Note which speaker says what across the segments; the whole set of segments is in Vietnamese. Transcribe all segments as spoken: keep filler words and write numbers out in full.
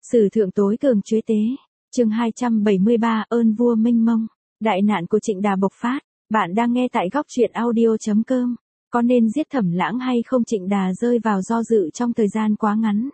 Speaker 1: Sử thượng tối cường chuế tế, chương hai trăm bảy mươi ba ơn vua mênh mông, đại nạn của Trịnh Đà bộc phát, bạn đang nghe tại góc truyện audio.com, có nên giết Thẩm Lãng hay không? Trịnh Đà rơi vào do dự trong thời gian quá ngắn.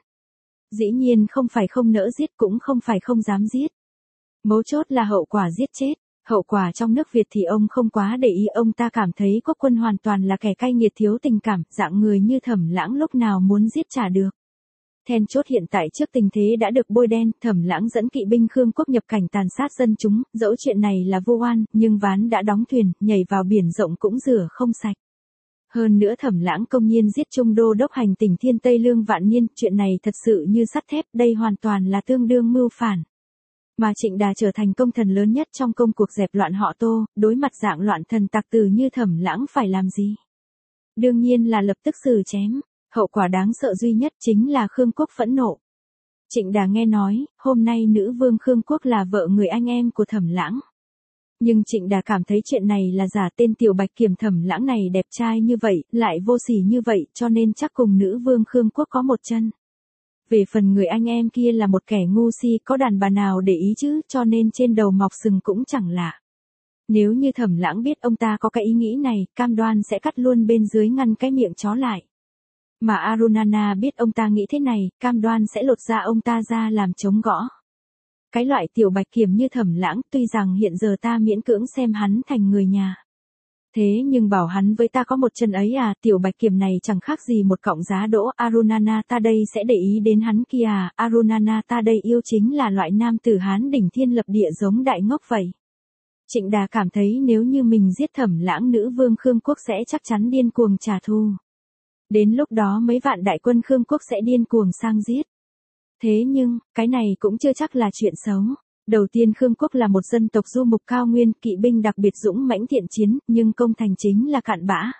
Speaker 1: Dĩ nhiên không phải không nỡ giết cũng không phải không dám giết. Mấu chốt là hậu quả giết chết, hậu quả trong nước Việt thì ông không quá để ý, ông ta cảm thấy Quốc Quân hoàn toàn là kẻ cay nghiệt thiếu tình cảm, dạng người như Thẩm Lãng lúc nào muốn giết trả được. Then chốt hiện tại trước tình thế đã được bôi đen, Thẩm Lãng dẫn kỵ binh Khương Quốc nhập cảnh tàn sát dân chúng, dẫu chuyện này là vô oan, nhưng ván đã đóng thuyền, nhảy vào biển rộng cũng rửa không sạch. Hơn nữa Thẩm Lãng công nhiên giết Trung đô đốc hành tỉnh Thiên Tây Lương Vạn Niên, chuyện này thật sự như sắt thép, đây hoàn toàn là tương đương mưu phản. Mà Trịnh Đà trở thành công thần lớn nhất trong công cuộc dẹp loạn họ Tô, đối mặt dạng loạn thần tặc tử như Thẩm Lãng phải làm gì? Đương nhiên là lập tức xử chém. Hậu quả đáng sợ duy nhất chính là Khương Quốc phẫn nộ. Trịnh Đà nghe nói, hôm nay nữ vương Khương Quốc là vợ người anh em của Thẩm Lãng. Nhưng Trịnh Đà cảm thấy chuyện này là giả, tên tiểu bạch kiểm Thẩm Lãng này đẹp trai như vậy, lại vô sỉ như vậy, cho nên chắc cùng nữ vương Khương Quốc có một chân. Về phần người anh em kia là một kẻ ngu si, có đàn bà nào để ý chứ, cho nên trên đầu mọc sừng cũng chẳng lạ. Nếu như Thẩm Lãng biết ông ta có cái ý nghĩ này, cam đoan sẽ cắt luôn bên dưới ngăn cái miệng chó lại. Mà Arunana biết ông ta nghĩ thế này, cam đoan sẽ lột da ông ta ra làm chống gõ. Cái loại tiểu bạch kiểm như Thẩm Lãng, tuy rằng hiện giờ ta miễn cưỡng xem hắn thành người nhà. Thế nhưng bảo hắn với ta có một chân ấy à, tiểu bạch kiểm này chẳng khác gì một cọng giá đỗ. Arunana ta đây sẽ để ý đến hắn kia à, Arunana ta đây yêu chính là loại nam tử Hán đỉnh thiên lập địa giống đại ngốc vậy. Trịnh Đà cảm thấy nếu như mình giết Thẩm Lãng, nữ vương Khương Quốc sẽ chắc chắn điên cuồng trả thù. Đến lúc đó mấy vạn đại quân Khương Quốc sẽ điên cuồng sang giết. Thế nhưng, cái này cũng chưa chắc là chuyện xấu. Đầu tiên Khương Quốc là một dân tộc du mục cao nguyên, kỵ binh đặc biệt dũng mãnh thiện chiến, nhưng công thành chính là cạn bã.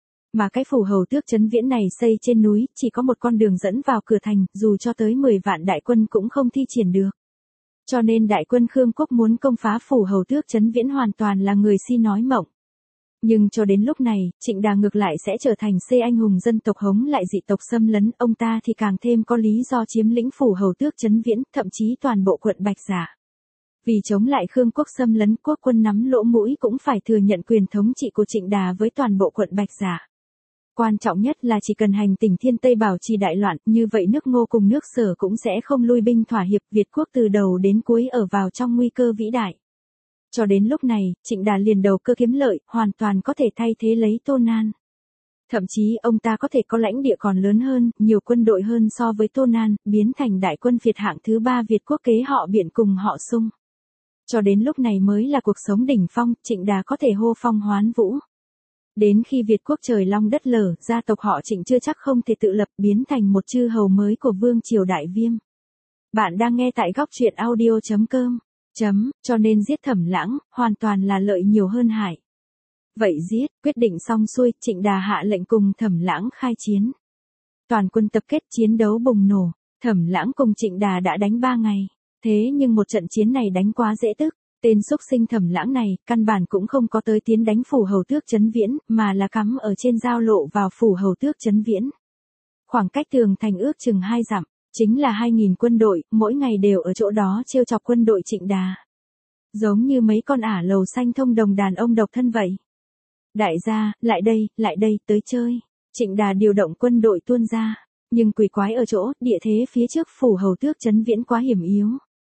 Speaker 1: Mà cái phủ hầu tước Trấn Viễn này xây trên núi, chỉ có một con đường dẫn vào cửa thành, dù cho tới mười vạn đại quân cũng không thi triển được. Cho nên đại quân Khương Quốc muốn công phá phủ hầu tước Trấn Viễn hoàn toàn là người si nói mộng. Nhưng cho đến lúc này, Trịnh Đà ngược lại sẽ trở thành C anh hùng dân tộc Hống lại dị tộc xâm lấn, ông ta thì càng thêm có lý do chiếm lĩnh phủ hầu tước Trấn Viễn, thậm chí toàn bộ quận Bạch Giả. Vì chống lại Khương Quốc xâm lấn, Quốc Quân nắm lỗ mũi cũng phải thừa nhận quyền thống trị của Trịnh Đà với toàn bộ quận Bạch Giả. Quan trọng nhất là chỉ cần hành tỉnh Thiên Tây bảo trì đại loạn, như vậy nước Ngô cùng nước Sở cũng sẽ không lui binh thỏa hiệp, Việt quốc từ đầu đến cuối ở vào trong nguy cơ vĩ đại. Cho đến lúc này, Trịnh Đà liền đầu cơ kiếm lợi, hoàn toàn có thể thay thế lấy Tô Nan. Thậm chí ông ta có thể có lãnh địa còn lớn hơn, nhiều quân đội hơn so với Tô Nan, biến thành đại quân Việt hạng thứ ba Việt quốc kế họ Biện cùng họ Sung. Cho đến lúc này mới là cuộc sống đỉnh phong, Trịnh Đà có thể hô phong hoán vũ. Đến khi Việt quốc trời long đất lở, gia tộc họ Trịnh chưa chắc không thể tự lập, biến thành một chư hầu mới của vương triều Đại Viêm. Bạn đang nghe tại góc truyện audio.com. Chấm, cho nên giết Thẩm Lãng, hoàn toàn là lợi nhiều hơn hại. Vậy giết, quyết định xong xuôi, Trịnh Đà hạ lệnh cùng Thẩm Lãng khai chiến. Toàn quân tập kết, chiến đấu bùng nổ, Thẩm Lãng cùng Trịnh Đà đã đánh ba ngày. Thế nhưng một trận chiến này đánh quá dễ tức, tên xúc sinh Thẩm Lãng này, căn bản cũng không có tới tiến đánh phủ hầu tước Trấn Viễn, mà là cắm ở trên giao lộ vào phủ hầu tước Trấn Viễn. Khoảng cách tường thành ước chừng hai dặm. Chính là hai nghìn quân đội, mỗi ngày đều ở chỗ đó trêu chọc quân đội Trịnh Đà. Giống như mấy con ả lầu xanh thông đồng đàn ông độc thân vậy. Đại gia, lại đây, lại đây, tới chơi. Trịnh Đà điều động quân đội tuôn ra. Nhưng quỷ quái ở chỗ, địa thế phía trước phủ hầu tước Trấn Viễn quá hiểm yếu.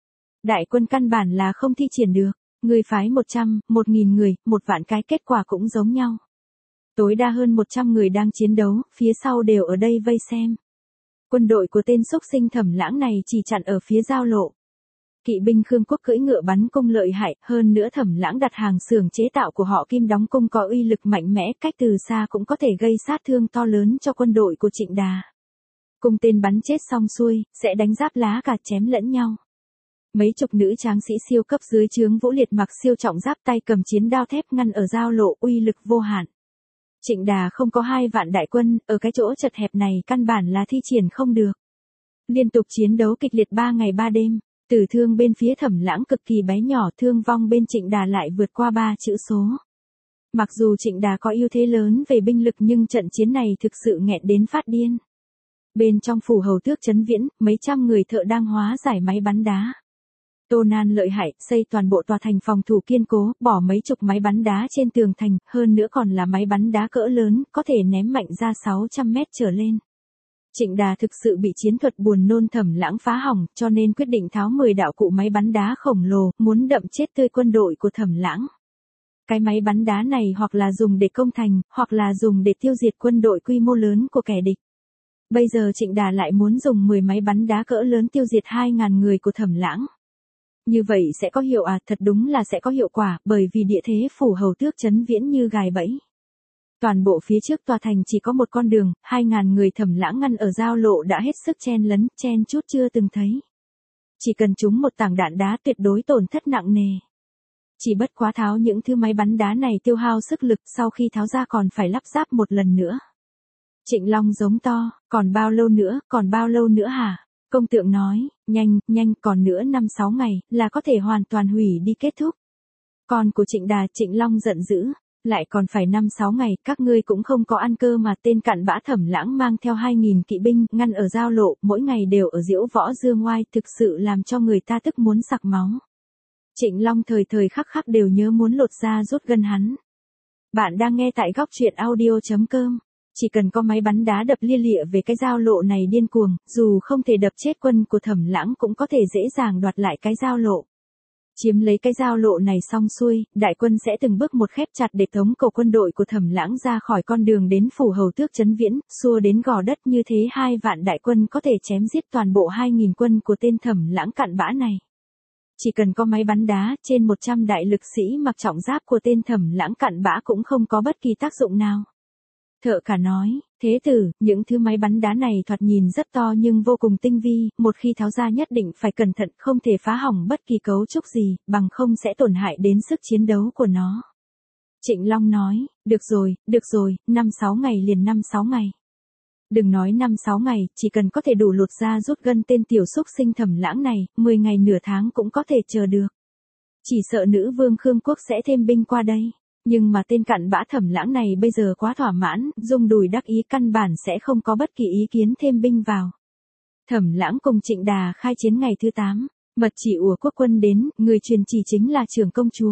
Speaker 1: Đại quân căn bản là không thi triển được. Người phái một trăm, một nghìn người, một vạn cái kết quả cũng giống nhau. Tối đa hơn một trăm người đang chiến đấu, phía sau đều ở đây vây xem. Quân đội của tên xúc sinh Thẩm Lãng này chỉ chặn ở phía giao lộ. Kỵ binh Khương Quốc cưỡi ngựa bắn cung lợi hại, hơn nữa Thẩm Lãng đặt hàng xưởng chế tạo của họ Kim đóng cung có uy lực mạnh mẽ, cách từ xa cũng có thể gây sát thương to lớn cho quân đội của Trịnh Đà. Cung tên bắn chết xong xuôi, sẽ đánh giáp lá cả chém lẫn nhau. Mấy chục nữ tráng sĩ siêu cấp dưới trướng Vũ Liệt mặc siêu trọng giáp, tay cầm chiến đao thép ngăn ở giao lộ, uy lực vô hạn. Trịnh Đà không có hai vạn đại quân, ở cái chỗ chật hẹp này căn bản là thi triển không được. Liên tục chiến đấu kịch liệt ba ngày ba đêm, tử thương bên phía Thẩm Lãng cực kỳ bé nhỏ, thương vong bên Trịnh Đà lại vượt qua ba chữ số. Mặc dù Trịnh Đà có ưu thế lớn về binh lực nhưng trận chiến này thực sự nghẹn đến phát điên. Bên trong phủ hầu tước trấn viễn, mấy trăm người thợ đang hóa giải máy bắn đá. Tô Nan lợi hại, xây toàn bộ tòa thành phòng thủ kiên cố, bỏ mấy chục máy bắn đá trên tường thành, hơn nữa còn là máy bắn đá cỡ lớn, có thể ném mạnh ra sáu trăm mét trở lên. Trịnh Đà thực sự bị chiến thuật buồn nôn Thẩm Lãng phá hỏng, cho nên quyết định tháo mười đạo cụ máy bắn đá khổng lồ, muốn đậm chết tươi quân đội của Thẩm Lãng. Cái máy bắn đá này hoặc là dùng để công thành, hoặc là dùng để tiêu diệt quân đội quy mô lớn của kẻ địch. Bây giờ Trịnh Đà lại muốn dùng mười máy bắn đá cỡ lớn tiêu diệt hai ngàn người của Thẩm Lãng. Như vậy sẽ có hiệu à, thật đúng là sẽ có hiệu quả, bởi vì địa thế phủ hầu tước trấn viễn như gài bẫy. Toàn bộ phía trước tòa thành chỉ có một con đường, hai ngàn người Thẩm Lãng ngăn ở giao lộ đã hết sức chen lấn, chen chút chưa từng thấy. Chỉ cần trúng một tảng đạn đá tuyệt đối tổn thất nặng nề. Chỉ bất quá tháo những thứ máy bắn đá này tiêu hao sức lực, sau khi tháo ra còn phải lắp ráp một lần nữa. Trịnh Long giống to, còn bao lâu nữa, còn bao lâu nữa hả? Công tượng nói, nhanh, nhanh, còn nữa năm sáu ngày, là có thể hoàn toàn hủy đi kết thúc. Con của Trịnh Đà, Trịnh Long giận dữ, lại còn phải năm sáu ngày, các ngươi cũng không có ăn cơ mà. Tên cặn bã Thẩm Lãng mang theo hai nghìn kỵ binh, ngăn ở giao lộ, mỗi ngày đều ở diễu võ dương ngoai, thực sự làm cho người ta tức muốn sặc máu. Trịnh Long thời thời khắc khắc đều nhớ muốn lột da rút gân hắn. Bạn đang nghe tại góc truyện audio chấm com. Chỉ cần có máy bắn đá đập lia lịa về cái giao lộ này điên cuồng, dù không thể đập chết quân của Thẩm Lãng cũng có thể dễ dàng đoạt lại cái giao lộ. Chiếm lấy cái giao lộ này xong xuôi, đại quân sẽ từng bước một khép chặt để tống cổ quân đội của Thẩm Lãng ra khỏi con đường đến phủ hầu tước trấn viễn, xua đến gò đất, như thế hai vạn đại quân có thể chém giết toàn bộ hai nghìn quân của tên Thẩm Lãng cặn bã này. Chỉ cần có máy bắn đá, trên một trăm đại lực sĩ mặc trọng giáp của tên Thẩm Lãng cặn bã cũng không có bất kỳ tác dụng nào. Thợ cả nói, thế tử, những thứ máy bắn đá này thoạt nhìn rất to nhưng vô cùng tinh vi, một khi tháo ra nhất định phải cẩn thận, không thể phá hỏng bất kỳ cấu trúc gì, bằng không sẽ tổn hại đến sức chiến đấu của nó. Trịnh Long nói, được rồi, được rồi, năm sáu ngày liền năm sáu ngày. Đừng nói năm sáu ngày, chỉ cần có thể đủ lột da rút gân tên tiểu xúc sinh Thẩm Lãng này, mười ngày nửa tháng cũng có thể chờ được. Chỉ sợ nữ vương Khương Quốc sẽ thêm binh qua đây. Nhưng mà tên cặn bã Thẩm Lãng này bây giờ quá thỏa mãn, rung đùi đắc ý, căn bản sẽ không có bất kỳ ý kiến thêm binh vào. Thẩm Lãng cùng Trịnh Đà khai chiến ngày thứ tám, mật chỉ ủa quốc quân đến, người truyền chỉ chính là trưởng công chúa.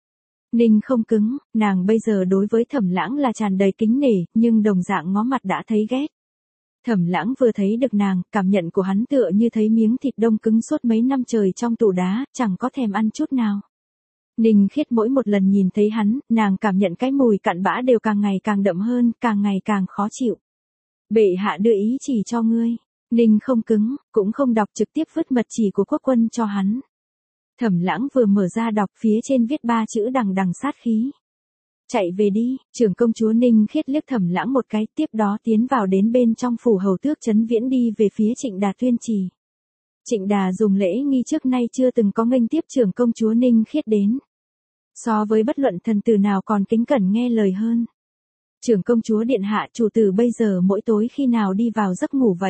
Speaker 1: Ninh không cứng, nàng bây giờ đối với Thẩm Lãng là tràn đầy kính nể, nhưng đồng dạng ngó mặt đã thấy ghét. Thẩm Lãng vừa thấy được nàng, cảm nhận của hắn tựa như thấy miếng thịt đông cứng suốt mấy năm trời trong tủ đá, chẳng có thèm ăn chút nào. Ninh Khiết mỗi một lần nhìn thấy hắn, nàng cảm nhận cái mùi cặn bã đều càng ngày càng đậm hơn, càng ngày càng khó chịu. Bệ hạ đưa ý chỉ cho ngươi. Ninh không cứng, cũng không đọc, trực tiếp vứt mật chỉ của quốc quân cho hắn. Thẩm Lãng vừa mở ra đọc, phía trên viết ba chữ đằng đằng sát khí. Chạy về đi. Trưởng công chúa Ninh Khiết liếc Thẩm Lãng một cái, tiếp đó tiến vào đến bên trong phủ hầu tước trấn viễn, đi về phía Trịnh Đà tuyên chỉ. Trịnh Đà dùng lễ nghi trước nay chưa từng có nghênh tiếp trưởng công chúa Ninh Khiết đến. So với bất luận thần tử nào còn kính cẩn nghe lời hơn. Trưởng công chúa điện hạ, chủ tử bây giờ mỗi tối khi nào đi vào giấc ngủ vậy?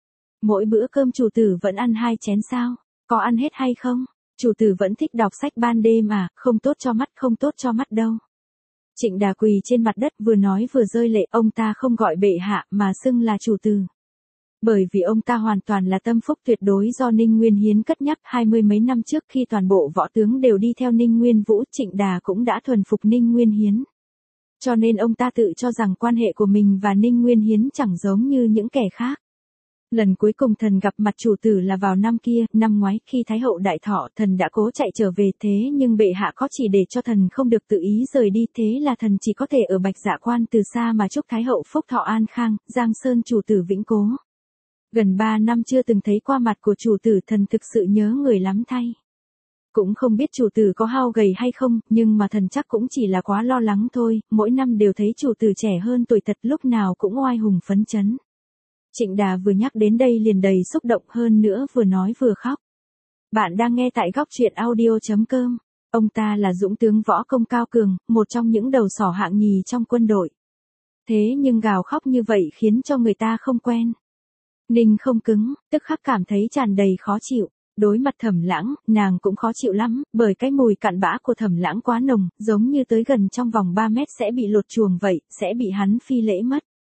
Speaker 1: Mỗi bữa cơm chủ tử vẫn ăn hai chén sao? Có ăn hết hay không? Chủ tử vẫn thích đọc sách ban đêm à, không tốt cho mắt, không tốt cho mắt đâu. Trịnh Đà quỳ trên mặt đất vừa nói vừa rơi lệ, ông ta không gọi bệ hạ mà xưng là chủ tử. Bởi vì ông ta hoàn toàn là tâm phúc tuyệt đối do Ninh Nguyên Hiến cất nhắc. Hai mươi mấy năm trước khi toàn bộ võ tướng đều đi theo Ninh Nguyên Vũ, Trịnh Đà cũng đã thuần phục Ninh Nguyên Hiến. Cho nên ông ta tự cho rằng quan hệ của mình và Ninh Nguyên Hiến chẳng giống như những kẻ khác. Lần cuối cùng thần gặp mặt chủ tử là vào năm kia, năm ngoái, khi Thái hậu đại thọ, thần đã cố chạy trở về, thế nhưng bệ hạ có chỉ để cho thần không được tự ý rời đi, thế là thần chỉ có thể ở Bạch Dạ Quan từ xa mà chúc Thái hậu phúc thọ an khang, Giang Sơn chủ tử vĩnh cố. Gần ba năm chưa từng thấy qua mặt của chủ tử, thần thực sự nhớ người lắm thay. Cũng không biết chủ tử có hao gầy hay không, nhưng mà thần chắc cũng chỉ là quá lo lắng thôi, mỗi năm đều thấy chủ tử trẻ hơn tuổi thật, lúc nào cũng oai hùng phấn chấn. Trịnh Đà vừa nhắc đến đây liền đầy xúc động, hơn nữa vừa nói vừa khóc. Bạn đang nghe tại góc truyện audio chấm com. Ông ta là dũng tướng võ công cao cường, một trong những đầu sỏ hạng nhì trong quân đội. Thế nhưng gào khóc như vậy khiến cho người ta không quen. Ninh không cứng, tức khắc cảm thấy tràn đầy khó chịu. Đối mặt Thẩm Lãng, nàng cũng khó chịu lắm, bởi cái mùi cặn bã của Thẩm Lãng quá nồng, giống như tới gần trong vòng ba mét sẽ bị lột chuồng vậy, sẽ bị hắn phi lễ mất.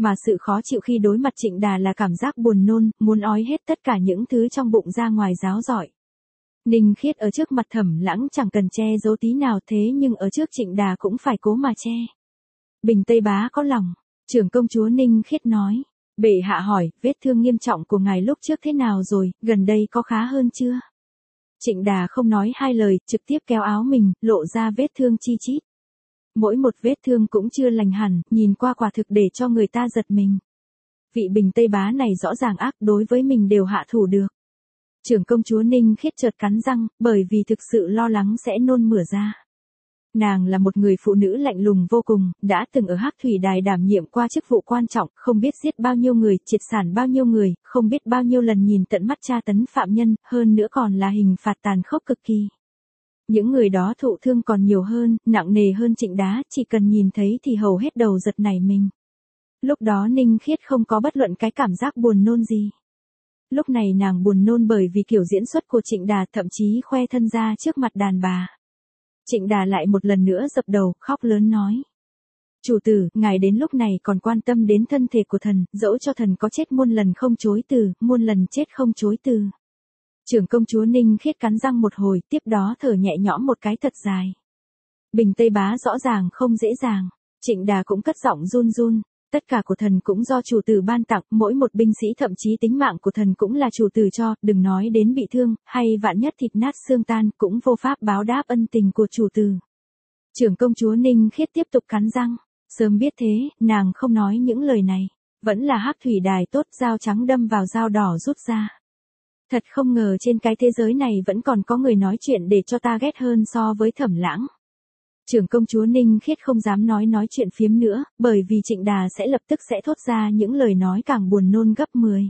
Speaker 1: Mà sự khó chịu khi đối mặt Trịnh Đà là cảm giác buồn nôn, muốn ói hết tất cả những thứ trong bụng ra ngoài ráo rọi. Ninh Khiết ở trước mặt Thẩm Lãng chẳng cần che giấu tí nào, thế nhưng ở trước Trịnh Đà cũng phải cố mà che. Bình Tây Bá có lòng, trưởng công chúa Ninh Khiết nói. Bệ hạ hỏi, vết thương nghiêm trọng của ngài lúc trước thế nào rồi, gần đây có khá hơn chưa? Trịnh Đà không nói hai lời, trực tiếp kéo áo mình, lộ ra vết thương chi chít. Mỗi một vết thương cũng chưa lành hẳn, nhìn qua quả thực để cho người ta giật mình. Vị Bình Tây Bá này rõ ràng ác, đối với mình đều hạ thủ được. Trưởng công chúa Ninh Khiết chợt cắn răng, bởi vì thực sự lo lắng sẽ nôn mửa ra. Nàng là một người phụ nữ lạnh lùng vô cùng, đã từng ở Hắc Thủy Đài đảm nhiệm qua chức vụ quan trọng, không biết giết bao nhiêu người, triệt sản bao nhiêu người, không biết bao nhiêu lần nhìn tận mắt tra tấn phạm nhân, hơn nữa còn là hình phạt tàn khốc cực kỳ. Những người đó thụ thương còn nhiều hơn, nặng nề hơn Trịnh Đá, chỉ cần nhìn thấy thì hầu hết đầu giật nảy mình. Lúc đó Ninh Khiết không có bất luận cái cảm giác buồn nôn gì. Lúc này nàng buồn nôn bởi vì kiểu diễn xuất của Trịnh Đà, thậm chí khoe thân ra trước mặt đàn bà. Trịnh Đà lại một lần nữa dập đầu, khóc lớn nói. Chủ tử, ngài đến lúc này còn quan tâm đến thân thể của thần, dẫu cho thần có chết muôn lần không chối từ, muôn lần chết không chối từ. Trưởng công chúa Ninh Khiết cắn răng một hồi, tiếp đó thở nhẹ nhõm một cái thật dài. Bình Tây Bá rõ ràng không dễ dàng. Trịnh Đà cũng cất giọng run run. Tất cả của thần cũng do chủ tử ban tặng, mỗi một binh sĩ thậm chí tính mạng của thần cũng là chủ tử cho, đừng nói đến bị thương, hay vạn nhất thịt nát xương tan, cũng vô pháp báo đáp ân tình của chủ tử. Trưởng công chúa Ninh Khiết tiếp tục cắn răng, sớm biết thế, nàng không nói những lời này, vẫn là Hắc Thủy Đài tốt, dao trắng đâm vào dao đỏ rút ra. Thật không ngờ trên cái thế giới này vẫn còn có người nói chuyện để cho ta ghét hơn so với Thẩm Lãng. Trưởng công chúa Ninh Khiết không dám nói nói chuyện phiếm nữa, bởi vì Trịnh Đà sẽ lập tức sẽ thốt ra những lời nói càng buồn nôn gấp mười.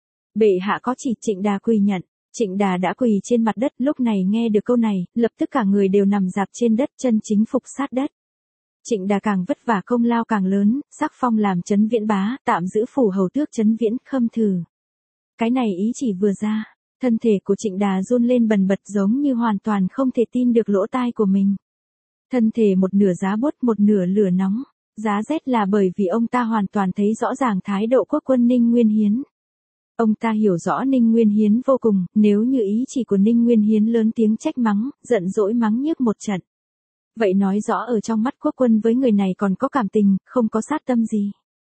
Speaker 1: Bệ hạ có chỉ, Trịnh Đà quỳ nhận. Trịnh Đà đã quỳ trên mặt đất, lúc này nghe được câu này, lập tức cả người đều nằm dạp trên đất, chân chính phục sát đất. Trịnh Đà càng vất vả công lao càng lớn, sắc phong làm Trấn Viễn Bá, tạm giữ phủ hầu tước Trấn Viễn Khâm thử. Cái này ý chỉ vừa ra, thân thể của Trịnh Đà run lên bần bật giống như hoàn toàn không thể tin được lỗ tai của mình. Thân thể một nửa giá buốt một nửa lửa nóng, giá rét là bởi vì ông ta hoàn toàn thấy rõ ràng thái độ quốc quân Ninh Nguyên Hiến. Ông ta hiểu rõ Ninh Nguyên Hiến vô cùng, nếu như ý chỉ của Ninh Nguyên Hiến lớn tiếng trách mắng, giận dỗi mắng nhiếc một trận. Vậy nói rõ ở trong mắt quốc quân với người này còn có cảm tình, không có sát tâm gì.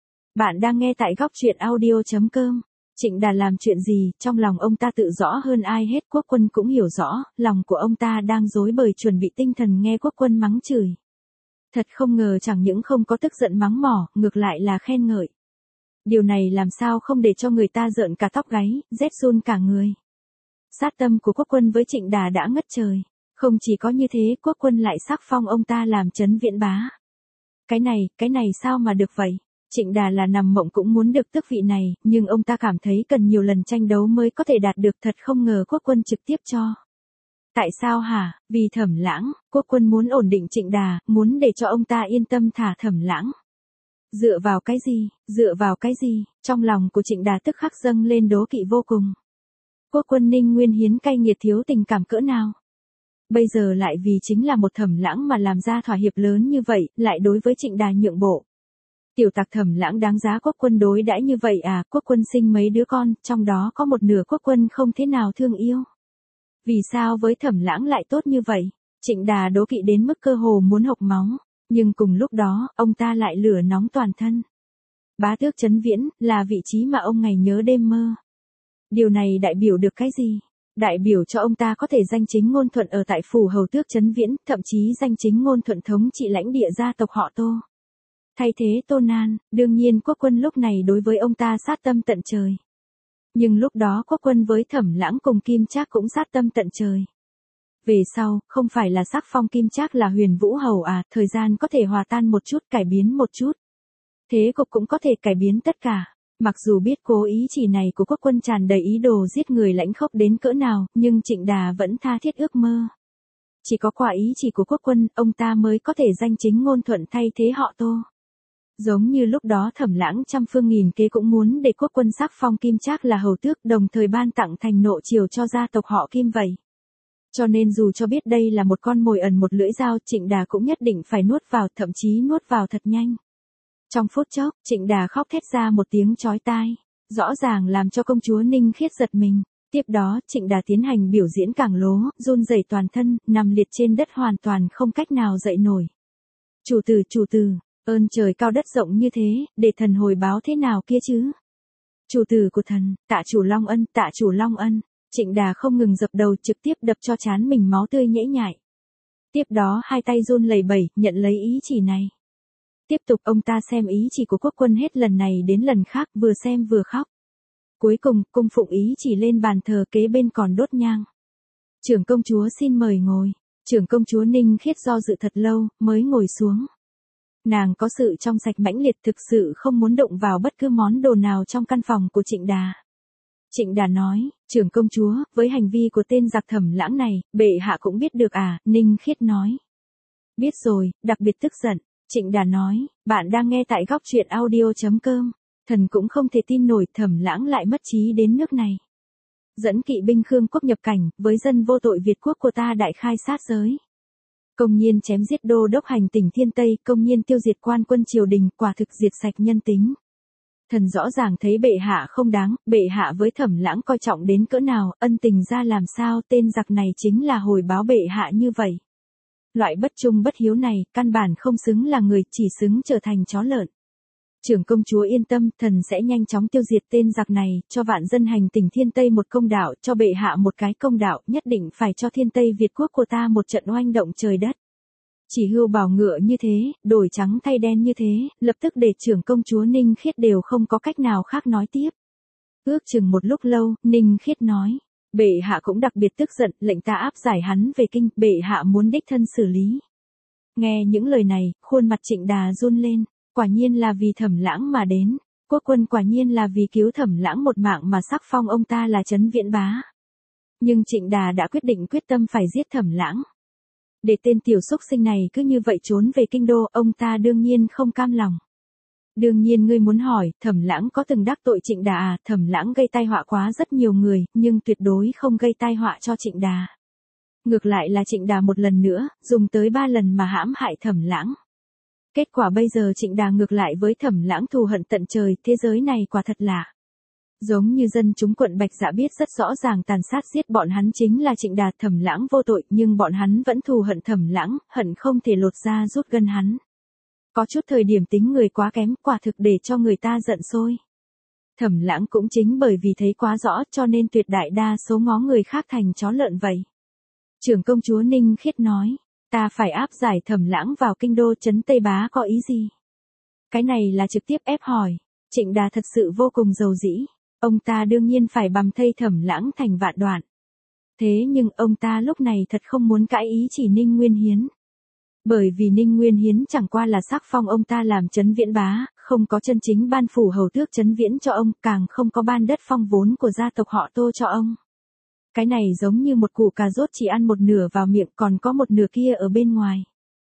Speaker 1: Bạn đang nghe tại góc truyện audio chấm com. Trịnh Đà làm chuyện gì, trong lòng ông ta tự rõ hơn ai hết, quốc quân cũng hiểu rõ, lòng của ông ta đang rối bời chuẩn bị tinh thần nghe quốc quân mắng chửi. Thật không ngờ chẳng những không có tức giận mắng mỏ, ngược lại là khen ngợi. Điều này làm sao không để cho người ta rợn cả tóc gáy, rét run cả người. Sát tâm của quốc quân với Trịnh Đà đã ngất trời. Không chỉ có như thế, quốc quân lại sắc phong ông ta làm Trấn Viễn Bá. Cái này, cái này sao mà được vậy? Trịnh Đà là nằm mộng cũng muốn được tước vị này, nhưng ông ta cảm thấy cần nhiều lần tranh đấu mới có thể đạt được, thật không ngờ quốc quân trực tiếp cho. Tại sao hả? Vì Thẩm Lãng, quốc quân muốn ổn định Trịnh Đà, muốn để cho ông ta yên tâm thả Thẩm Lãng. Dựa vào cái gì? Dựa vào cái gì? Trong lòng của Trịnh Đà tức khắc dâng lên đố kỵ vô cùng. Quốc quân Ninh Nguyên Hiến cay nghiệt thiếu tình cảm cỡ nào? Bây giờ lại vì chính là một Thẩm Lãng mà làm ra thỏa hiệp lớn như vậy, lại đối với Trịnh Đà nhượng bộ. Tiểu tặc Thẩm Lãng đáng giá quốc quân đối đãi như vậy à? Quốc quân sinh mấy đứa con, trong đó có một nửa quốc quân không thế nào thương yêu. Vì sao với Thẩm Lãng lại tốt như vậy? Trịnh Đà đố kỵ đến mức cơ hồ muốn hộc máu, nhưng cùng lúc đó, ông ta lại lửa nóng toàn thân. Bá tước Trấn Viễn, là vị trí mà ông ngày nhớ đêm mơ. Điều này đại biểu được cái gì? Đại biểu cho ông ta có thể danh chính ngôn thuận ở tại phủ hầu tước Trấn Viễn, thậm chí danh chính ngôn thuận thống trị lãnh địa gia tộc họ Tô. Thay thế Tô Nan, đương nhiên quốc quân lúc này đối với ông ta sát tâm tận trời. Nhưng lúc đó quốc quân với Thẩm Lãng cùng Kim Trác cũng sát tâm tận trời. Về sau, không phải là sắc phong Kim Trác là Huyền Vũ Hầu à, thời gian có thể hòa tan một chút, cải biến một chút. Thế cục cũng có thể cải biến tất cả. Mặc dù biết cố ý chỉ này của quốc quân tràn đầy ý đồ giết người lãnh khốc đến cỡ nào, nhưng Trịnh Đà vẫn tha thiết ước mơ. Chỉ có quả ý chỉ của quốc quân, ông ta mới có thể danh chính ngôn thuận thay thế họ Tô. Giống như lúc đó Thẩm Lãng trăm phương nghìn kế cũng muốn để quốc quân sắc phong Kim Trác là hầu tước, đồng thời ban tặng thành nộ triều cho gia tộc họ Kim vậy. Cho nên dù cho biết đây là một con mồi ẩn một lưỡi dao, Trịnh Đà cũng nhất định phải nuốt vào, thậm chí nuốt vào thật nhanh. Trong phút chốc, Trịnh Đà khóc thét ra một tiếng chói tai, rõ ràng làm cho công chúa Ninh Khiết giật mình. Tiếp đó, Trịnh Đà tiến hành biểu diễn cảng lố, run rẩy toàn thân, nằm liệt trên đất hoàn toàn không cách nào dậy nổi. Chủ tử, chủ tử, ơn trời cao đất rộng như thế, để thần hồi báo thế nào kia chứ? Chủ tử của thần, tạ chủ Long Ân, tạ chủ Long Ân. Trịnh Đà không ngừng dập đầu, trực tiếp đập cho trán mình máu tươi nhễ nhại. Tiếp đó hai tay run lẩy bẩy, nhận lấy ý chỉ này. Tiếp tục ông ta xem ý chỉ của quốc quân hết lần này đến lần khác, vừa xem vừa khóc. Cuối cùng, cung phụng ý chỉ lên bàn thờ kế bên còn đốt nhang. Trưởng công chúa xin mời ngồi. Trưởng công chúa Ninh Khiết do dự thật lâu, mới ngồi xuống. Nàng có sự trong sạch mãnh liệt, thực sự không muốn động vào bất cứ món đồ nào trong căn phòng của Trịnh Đà. Trịnh Đà nói, trưởng công chúa, với hành vi của tên giặc Thẩm Lãng này, bệ hạ cũng biết được à, Ninh Khiết nói. Biết rồi, đặc biệt tức giận. Trịnh Đà nói, bạn đang nghe tại góc truyện audio chấm com. Thần cũng không thể tin nổi Thẩm Lãng lại mất trí đến nước này. Dẫn kỵ binh Khương quốc nhập cảnh, với dân vô tội Việt quốc của ta đại khai sát giới. Công nhiên chém giết đô đốc hành tỉnh Thiên Tây, công nhiên tiêu diệt quan quân triều đình, quả thực diệt sạch nhân tính. Thần rõ ràng thấy bệ hạ không đáng, bệ hạ với Thẩm Lãng coi trọng đến cỡ nào, ân tình ra làm sao, tên giặc này chính là hồi báo bệ hạ như vậy. Loại bất trung bất hiếu này, căn bản không xứng là người, chỉ xứng trở thành chó lợn. Trưởng công chúa yên tâm, thần sẽ nhanh chóng tiêu diệt tên giặc này, cho vạn dân hành tỉnh Thiên Tây một công đạo, cho bệ hạ một cái công đạo, nhất định phải cho Thiên Tây Việt quốc của ta một trận oanh động trời đất. Chỉ hưu bảo ngựa như thế, đổi trắng thay đen như thế, lập tức để trưởng công chúa Ninh Khiết đều không có cách nào khác nói tiếp. Ước chừng một lúc lâu, Ninh Khiết nói, bệ hạ cũng đặc biệt tức giận, lệnh ta áp giải hắn về kinh, bệ hạ muốn đích thân xử lý. Nghe những lời này, khuôn mặt Trịnh Đà run lên, quả nhiên là vì Thẩm Lãng mà đến, quốc quân quả nhiên là vì cứu Thẩm Lãng một mạng mà sắc phong ông ta là Trấn Viễn Bá. Nhưng Trịnh Đà đã quyết định quyết tâm phải giết Thẩm Lãng. Để tên tiểu xúc sinh này cứ như vậy trốn về kinh đô, ông ta đương nhiên không cam lòng. Đương nhiên ngươi muốn hỏi, Thẩm Lãng có từng đắc tội Trịnh Đà à? Thẩm Lãng gây tai họa quá rất nhiều người, nhưng tuyệt đối không gây tai họa cho Trịnh Đà. Ngược lại là Trịnh Đà một lần nữa, dùng tới ba lần mà hãm hại Thẩm Lãng. Kết quả bây giờ Trịnh Đà ngược lại với Thẩm Lãng thù hận tận trời, thế giới này quả thật lạ. Giống như dân chúng quận Bạch Dạ biết rất rõ ràng tàn sát giết bọn hắn chính là Trịnh Đà, Thẩm Lãng vô tội, nhưng bọn hắn vẫn thù hận Thẩm Lãng, hận không thể lột da rút gân hắn. Có chút thời điểm tính người quá kém, quả thực để cho người ta giận sôi. Thẩm Lãng cũng chính bởi vì thấy quá rõ cho nên tuyệt đại đa số ngó người khác thành chó lợn vậy. Trưởng công chúa Ninh Khiết nói, ta phải áp giải Thẩm Lãng vào kinh đô, Trấn Tây Bá có ý gì? Cái này là trực tiếp ép hỏi. Trịnh Đà thật sự vô cùng giàu dĩ. Ông ta đương nhiên phải bằm thây Thẩm Lãng thành vạn đoạn. Thế nhưng ông ta lúc này thật không muốn cãi ý chỉ Ninh Nguyên Hiến. Bởi vì Ninh Nguyên Hiến chẳng qua là sắc phong ông ta làm Trấn Viễn Bá, không có chân chính ban phủ hầu tước Trấn Viễn cho ông, càng không có ban đất phong vốn của gia tộc họ Tô cho ông. Cái này giống như một củ cà rốt chỉ ăn một nửa vào miệng, còn có một nửa kia ở bên ngoài.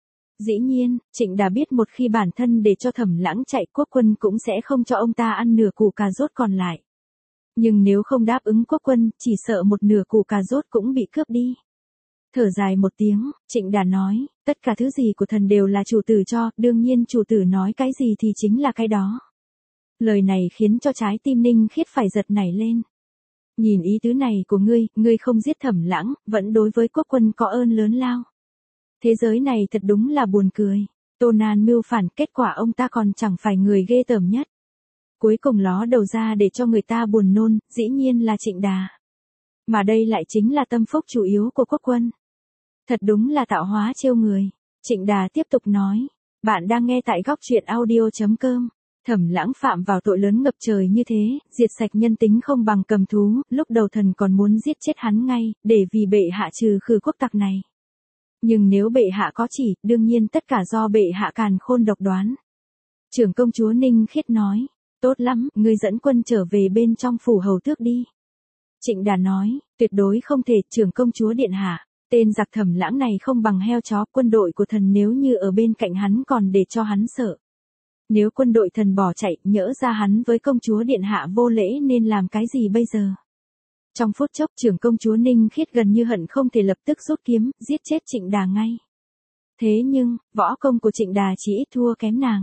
Speaker 1: Dĩ nhiên, Trịnh Đà biết một khi bản thân để cho Thẩm Lãng chạy, quốc quân cũng sẽ không cho ông ta ăn nửa củ cà rốt còn lại. Nhưng nếu không đáp ứng quốc quân, chỉ sợ một nửa củ cà rốt cũng bị cướp đi. Thở dài một tiếng, Trịnh Đà nói, tất cả thứ gì của thần đều là chủ tử cho, đương nhiên chủ tử nói cái gì thì chính là cái đó. Lời này khiến cho trái tim Ninh Khiết phải giật nảy lên. Nhìn ý tứ này của ngươi, ngươi không giết Thẩm Lãng, vẫn đối với quốc quân có ơn lớn lao. Thế giới này thật đúng là buồn cười. Tô Nan mưu phản, kết quả ông ta còn chẳng phải người ghê tởm nhất. Cuối cùng ló đầu ra để cho người ta buồn nôn, dĩ nhiên là Trịnh Đà. Mà đây lại chính là tâm phúc chủ yếu của quốc quân. Thật đúng là tạo hóa trêu người. Trịnh Đà tiếp tục nói, bạn đang nghe tại góc truyện audio chấm com. Thẩm Lãng phạm vào tội lớn ngập trời như thế, diệt sạch nhân tính không bằng cầm thú, lúc đầu thần còn muốn giết chết hắn ngay, để vì bệ hạ trừ khử quốc tặc này. Nhưng nếu bệ hạ có chỉ, đương nhiên tất cả do bệ hạ càn khôn độc đoán. Trưởng công chúa Ninh Khiết nói, tốt lắm, ngươi dẫn quân trở về bên trong phủ hầu tước đi. Trịnh Đà nói, tuyệt đối không thể, trưởng công chúa điện hạ, tên giặc Thẩm Lãng này không bằng heo chó, quân đội của thần nếu như ở bên cạnh hắn còn để cho hắn sợ. Nếu quân đội thần bỏ chạy, nhỡ ra hắn với công chúa điện hạ vô lễ nên làm cái gì bây giờ? Trong phút chốc trưởng công chúa Ninh Khiết gần như hận không thể lập tức rút kiếm, giết chết Trịnh Đà ngay. Thế nhưng, võ công của Trịnh Đà chỉ ít thua kém nàng.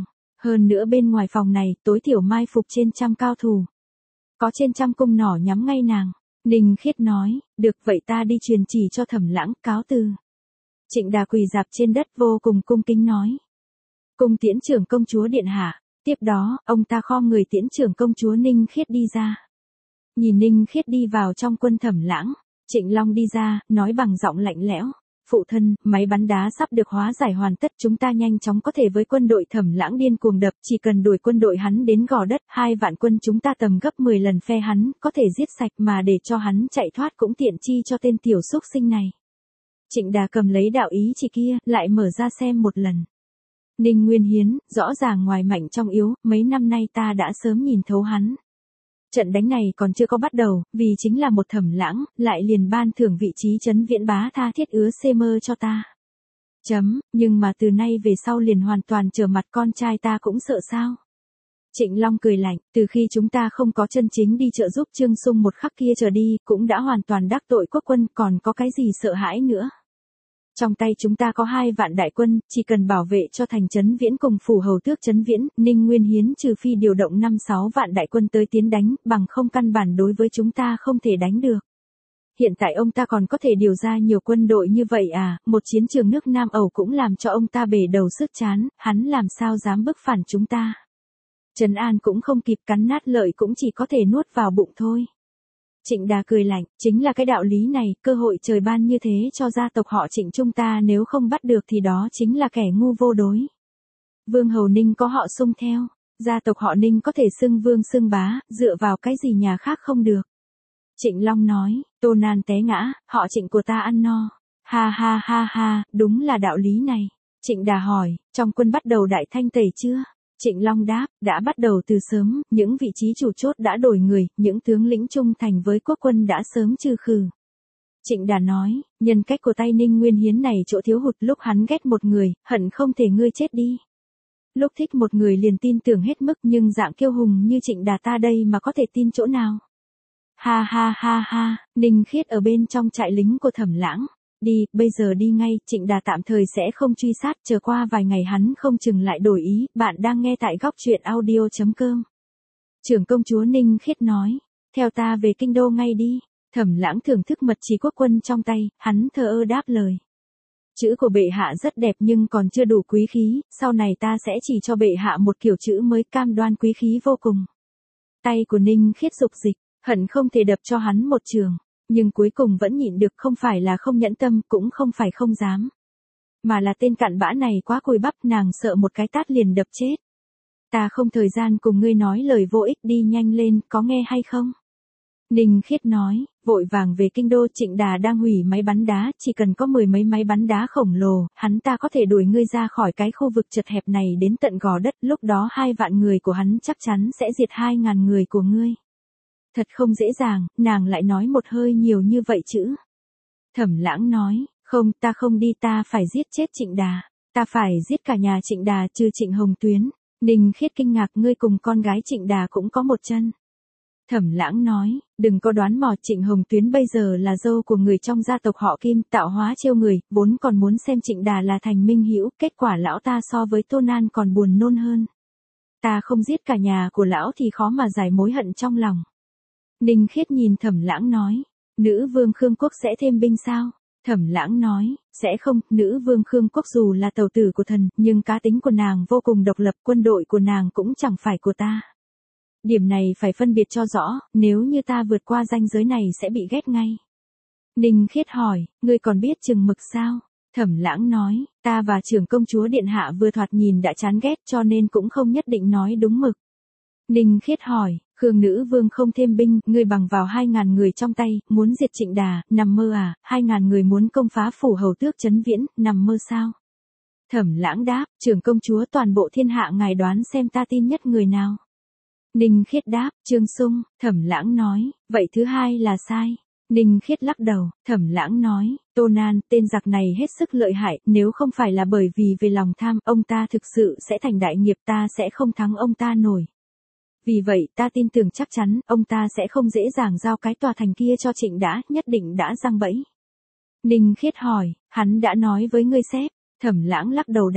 Speaker 1: Hơn nữa bên ngoài phòng này, tối thiểu mai phục trên trăm cao thủ. Có trên trăm cung nỏ nhắm ngay nàng. Ninh Khiết nói, được vậy ta đi truyền chỉ cho Thẩm Lãng, cáo từ. Trịnh Đà quỳ dạp trên đất vô cùng cung kính nói. Cung tiễn trưởng công chúa điện hạ. Tiếp đó, ông ta khom người tiễn trưởng công chúa Ninh Khiết đi ra. Nhìn Ninh Khiết đi vào trong quân Thẩm Lãng, Trịnh Long đi ra, nói bằng giọng lạnh lẽo. Phụ thân, máy bắn đá sắp được hóa giải hoàn tất, chúng ta nhanh chóng có thể với quân đội Thẩm Lãng điên cuồng đập, chỉ cần đuổi quân đội hắn đến gò đất, hai vạn quân chúng ta tầm gấp mười lần phe hắn, có thể giết sạch mà để cho hắn chạy thoát cũng tiện chi cho tên tiểu xúc sinh này. Trịnh Đà cầm lấy đạo ý chỉ kia, lại mở ra xem một lần. Ninh Nguyên Hiến, rõ ràng ngoài mạnh trong yếu, mấy năm nay ta đã sớm nhìn thấu hắn. Trận đánh này còn chưa có bắt đầu, vì chính là một Thẩm Lãng, lại liền ban thưởng vị trí trấn viễn bá tha thiết ứa xê mơ cho ta. Chấm, nhưng mà từ nay về sau liền hoàn toàn trở mặt con trai ta cũng sợ sao. Trịnh Long cười lạnh, từ khi chúng ta không có chân chính đi trợ giúp Trương Sung một khắc kia trở đi, cũng đã hoàn toàn đắc tội quốc quân, còn có cái gì sợ hãi nữa. Trong tay chúng ta có hai vạn đại quân, chỉ cần bảo vệ cho thành trấn viễn cùng phủ hầu tước trấn viễn, Ninh Nguyên Hiến trừ phi điều động năm sáu vạn đại quân tới tiến đánh, bằng không căn bản đối với chúng ta không thể đánh được. Hiện tại ông ta còn có thể điều ra nhiều quân đội như vậy à, một chiến trường nước Nam Ẩu cũng làm cho ông ta bể đầu sức chán, hắn làm sao dám bức phản chúng ta. Trấn An cũng không kịp, cắn nát lợi cũng chỉ có thể nuốt vào bụng thôi. Trịnh Đà cười lạnh, chính là cái đạo lý này, cơ hội trời ban như thế cho gia tộc họ Trịnh chúng ta nếu không bắt được thì đó chính là kẻ ngu vô đối. Vương hầu Ninh có họ Sung theo, gia tộc họ Ninh có thể xưng vương xưng bá, dựa vào cái gì nhà khác không được. Trịnh Long nói, Tô Nan té ngã, họ Trịnh của ta ăn no. Ha ha ha ha, đúng là đạo lý này. Trịnh Đà hỏi, trong quân bắt đầu đại thanh tẩy chưa? Trịnh Long đáp, đã bắt đầu từ sớm, những vị trí chủ chốt đã đổi người, những tướng lĩnh trung thành với quốc quân đã sớm trừ khử. Trịnh Đà nói, nhân cách của tay Ninh Nguyên Hiến này chỗ thiếu hụt, lúc hắn ghét một người, hận không thể ngươi chết đi. Lúc thích một người liền tin tưởng hết mức, nhưng dạng kiêu hùng như Trịnh Đà ta đây mà có thể tin chỗ nào. Ha ha ha ha, Ninh Khiết ở bên trong trại lính của Thẩm Lãng. Đi, bây giờ đi ngay, Trịnh Đà tạm thời sẽ không truy sát, chờ qua vài ngày hắn không chừng lại đổi ý, bạn đang nghe tại góc truyện audio chấm com. Trưởng công chúa Ninh Khiết nói, theo ta về kinh đô ngay đi. Thẩm Lãng thưởng thức mật chỉ quốc quân trong tay, hắn thờ ơ đáp lời. Chữ của bệ hạ rất đẹp nhưng còn chưa đủ quý khí, sau này ta sẽ chỉ cho bệ hạ một kiểu chữ mới cam đoan quý khí vô cùng. Tay của Ninh Khiết dục dịch, hận không thể đập cho hắn một trường. Nhưng cuối cùng vẫn nhịn được, không phải là không nhẫn tâm, cũng không phải không dám. Mà là tên cặn bã này quá cùi bắp, nàng sợ một cái tát liền đập chết. Ta không thời gian cùng ngươi nói lời vô ích, đi nhanh lên, có nghe hay không? Ninh Khiết nói, vội vàng về kinh đô. Trịnh Đà đang hủy máy bắn đá, chỉ cần có mười mấy máy bắn đá khổng lồ, hắn ta có thể đuổi ngươi ra khỏi cái khu vực chật hẹp này đến tận gò đất, lúc đó hai vạn người của hắn chắc chắn sẽ diệt hai ngàn người của ngươi. Thật không dễ dàng, nàng lại nói một hơi nhiều như vậy chữ. Thẩm Lãng nói, không, ta không đi, ta phải giết chết Trịnh Đà. Ta phải giết cả nhà Trịnh Đà trừ Trịnh Hồng Tuyến. Ninh Khiết kinh ngạc, ngươi cùng con gái Trịnh Đà cũng có một chân. Thẩm Lãng nói, đừng có đoán mò, Trịnh Hồng Tuyến bây giờ là dâu của người trong gia tộc họ Kim, tạo hóa trêu người, vốn còn muốn xem Trịnh Đà là thành minh hữu, kết quả lão ta so với Tô Nan còn buồn nôn hơn. Ta không giết cả nhà của lão thì khó mà giải mối hận trong lòng. Ninh Khiết nhìn Thẩm Lãng nói, nữ vương Khương Quốc sẽ thêm binh sao? Thẩm Lãng nói, sẽ không, nữ vương Khương Quốc dù là tàu tử của thần, nhưng cá tính của nàng vô cùng độc lập, quân đội của nàng cũng chẳng phải của ta. Điểm này phải phân biệt cho rõ, nếu như ta vượt qua ranh giới này sẽ bị ghét ngay. Ninh Khiết hỏi, ngươi còn biết chừng mực sao? Thẩm Lãng nói, ta và trưởng công chúa điện hạ vừa thoạt nhìn đã chán ghét cho nên cũng không nhất định nói đúng mực. Ninh Khiết hỏi, Khương nữ vương không thêm binh, ngươi bằng vào hai ngàn người trong tay, muốn diệt Trịnh Đà, nằm mơ à, hai ngàn người muốn công phá phủ hầu tước trấn viễn, nằm mơ sao? Thẩm Lãng đáp, trưởng công chúa toàn bộ thiên hạ ngài đoán xem ta tin nhất người nào? Ninh Khiết đáp, Trương Sung. Thẩm Lãng nói, vậy thứ hai là sai. Ninh Khiết lắc đầu, Thẩm Lãng nói, Tô Nan, tên giặc này hết sức lợi hại, nếu không phải là bởi vì về lòng tham, ông ta thực sự sẽ thành đại nghiệp, ta sẽ không thắng ông ta nổi. Vì vậy, ta tin tưởng chắc chắn, ông ta sẽ không dễ dàng giao cái tòa thành kia cho Trịnh Đã, nhất định đã giăng bẫy. Ninh Khiết hỏi, hắn đã nói với ngươi sếp? Thẩm Lãng lắc đầu đáp,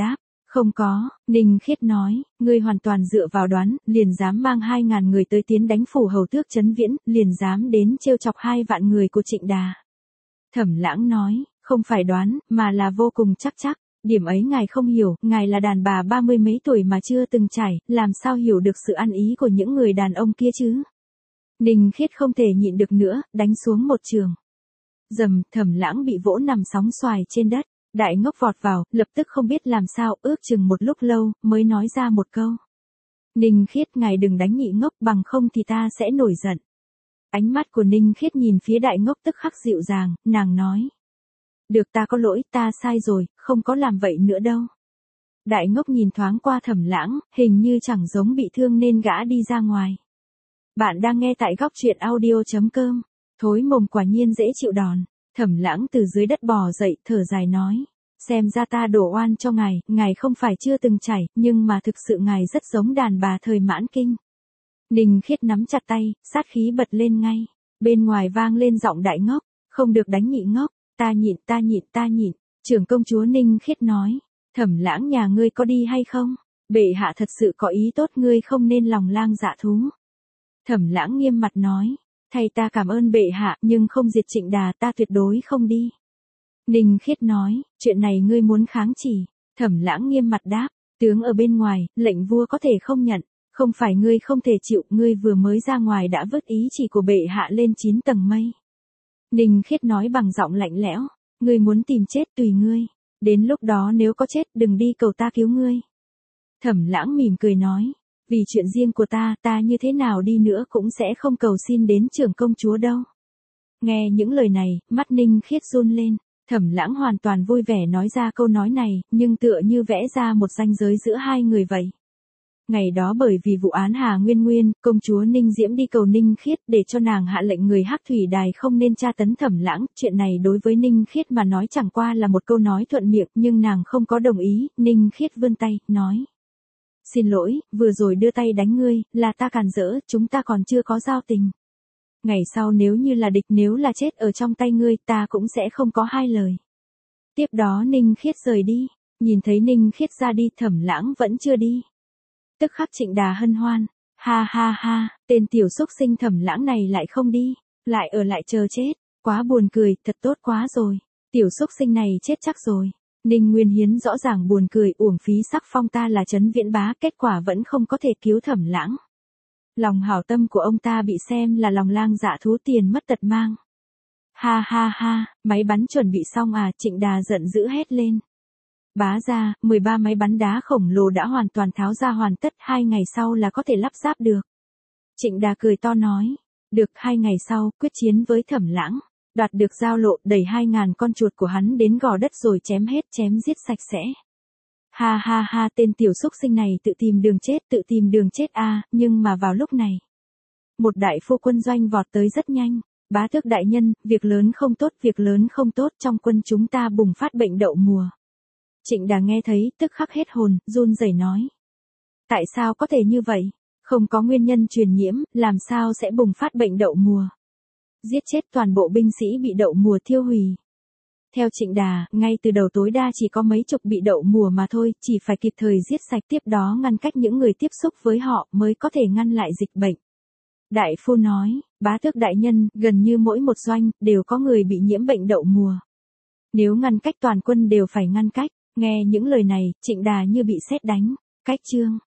Speaker 1: Không có, Ninh Khiết nói, ngươi hoàn toàn dựa vào đoán, liền dám mang hai ngàn người tới tiến đánh phủ hầu tước Trấn Viễn, liền dám đến trêu chọc hai vạn người của Trịnh Đà. Thẩm Lãng nói, không phải đoán, mà là vô cùng chắc chắc, điểm ấy ngài không hiểu, ngài là đàn bà ba mươi mấy tuổi mà chưa từng trải, làm sao hiểu được sự ăn ý của những người đàn ông kia chứ? Ninh Khiết không thể nhịn được nữa, đánh xuống một trường. Dầm, Thẩm Lãng bị vỗ nằm sóng xoài trên đất. Đại Ngốc vọt vào, lập tức không biết làm sao, ước chừng một lúc lâu, mới nói ra một câu. Ninh Khiết, ngài đừng đánh Nhị Ngốc, bằng không thì ta sẽ nổi giận. Ánh mắt của Ninh Khiết nhìn phía Đại Ngốc tức khắc dịu dàng, nàng nói. Được, ta có lỗi, ta sai rồi, không có làm vậy nữa đâu. Đại Ngốc nhìn thoáng qua Thẩm Lãng, hình như chẳng giống bị thương nên gã đi ra ngoài. Bạn đang nghe tại góc truyện audio chấm com. Thối mồm quả nhiên dễ chịu đòn. Thẩm Lãng từ dưới đất bò dậy, thở dài nói. Xem ra ta đổ oan cho ngài, ngài không phải chưa từng chảy, nhưng mà thực sự ngài rất giống đàn bà thời mãn kinh. Ninh Khiết nắm chặt tay, sát khí bật lên ngay. Bên ngoài vang lên giọng Đại Ngốc, không được đánh Nhị Ngốc, ta nhịn ta nhịn ta nhịn. Trưởng công chúa Ninh Khiết nói, Thẩm Lãng nhà ngươi có đi hay không? Bệ hạ thật sự có ý tốt, ngươi không nên lòng lang dạ thú. Thẩm Lãng nghiêm mặt nói. Thay ta cảm ơn bệ hạ, nhưng không diệt Trịnh Đà, ta tuyệt đối không đi. Ninh Khiết nói, chuyện này ngươi muốn kháng chỉ. Thẩm Lãng nghiêm mặt đáp, tướng ở bên ngoài, lệnh vua có thể không nhận, không phải ngươi không thể chịu, ngươi vừa mới ra ngoài đã vứt ý chỉ của bệ hạ lên chín tầng mây. Ninh Khiết nói bằng giọng lạnh lẽo, ngươi muốn tìm chết tùy ngươi, đến lúc đó nếu có chết đừng đi cầu ta cứu ngươi. Thẩm Lãng mỉm cười nói. Vì chuyện riêng của ta, ta như thế nào đi nữa cũng sẽ không cầu xin đến trưởng công chúa đâu. Nghe những lời này, mắt Ninh Khiết run lên. Thẩm Lãng hoàn toàn vui vẻ nói ra câu nói này, nhưng tựa như vẽ ra một ranh giới giữa hai người vậy. Ngày đó bởi vì vụ án Hà Nguyên Nguyên, công chúa Ninh Diễm đi cầu Ninh Khiết để cho nàng hạ lệnh người Hắc Thủy Đài không nên tra tấn Thẩm Lãng. Chuyện này đối với Ninh Khiết mà nói chẳng qua là một câu nói thuận miệng, nhưng nàng không có đồng ý. Ninh Khiết vươn tay, nói. Xin lỗi, vừa rồi đưa tay đánh ngươi, là ta càn rỡ, chúng ta còn chưa có giao tình. Ngày sau nếu như là địch, nếu là chết ở trong tay ngươi, ta cũng sẽ không có hai lời. Tiếp đó Ninh Khiết rời đi, nhìn thấy Ninh Khiết ra đi, Thẩm Lãng vẫn chưa đi. Tức khắc Trịnh Đà hân hoan, ha ha ha, tên tiểu xúc sinh Thẩm Lãng này lại không đi, lại ở lại chờ chết, quá buồn cười, thật tốt quá rồi, tiểu xúc sinh này chết chắc rồi. Ninh Nguyên Hiến rõ ràng buồn cười, uổng phí sắc phong ta là Trấn Viễn bá, kết quả vẫn không có thể cứu Thẩm Lãng. Lòng hảo tâm của ông ta bị xem là lòng lang dạ thú, tiền mất tật mang. Ha ha ha, máy bắn chuẩn bị xong à? Trịnh Đà giận dữ hét lên. Bá ra, mười ba máy bắn đá khổng lồ đã hoàn toàn tháo ra hoàn tất, hai ngày sau là có thể lắp ráp được. Trịnh Đà cười to nói, được, hai ngày sau, quyết chiến với Thẩm Lãng. Đoạt được giao lộ, đẩy hai ngàn con chuột của hắn đến gò đất rồi chém hết, chém giết sạch sẽ. Ha ha ha, tên tiểu xúc sinh này tự tìm đường chết, tự tìm đường chết a, à, nhưng mà vào lúc này, một đại phu quân doanh vọt tới rất nhanh. Bá tước đại nhân, việc lớn không tốt, việc lớn không tốt, trong quân chúng ta bùng phát bệnh đậu mùa. Trịnh Đà nghe thấy, tức khắc hết hồn, run rẩy nói. Tại sao có thể như vậy? Không có nguyên nhân truyền nhiễm, làm sao sẽ bùng phát bệnh đậu mùa? Giết chết toàn bộ binh sĩ bị đậu mùa, thiêu hủy. Theo Trịnh Đà, ngay từ đầu tối đa chỉ có mấy chục bị đậu mùa mà thôi, chỉ phải kịp thời giết sạch, tiếp đó ngăn cách những người tiếp xúc với họ mới có thể ngăn lại dịch bệnh. Đại phu nói, bá tước đại nhân, gần như mỗi một doanh đều có người bị nhiễm bệnh đậu mùa. Nếu ngăn cách toàn quân đều phải ngăn cách. Nghe những lời này, Trịnh Đà như bị sét đánh. Cách chương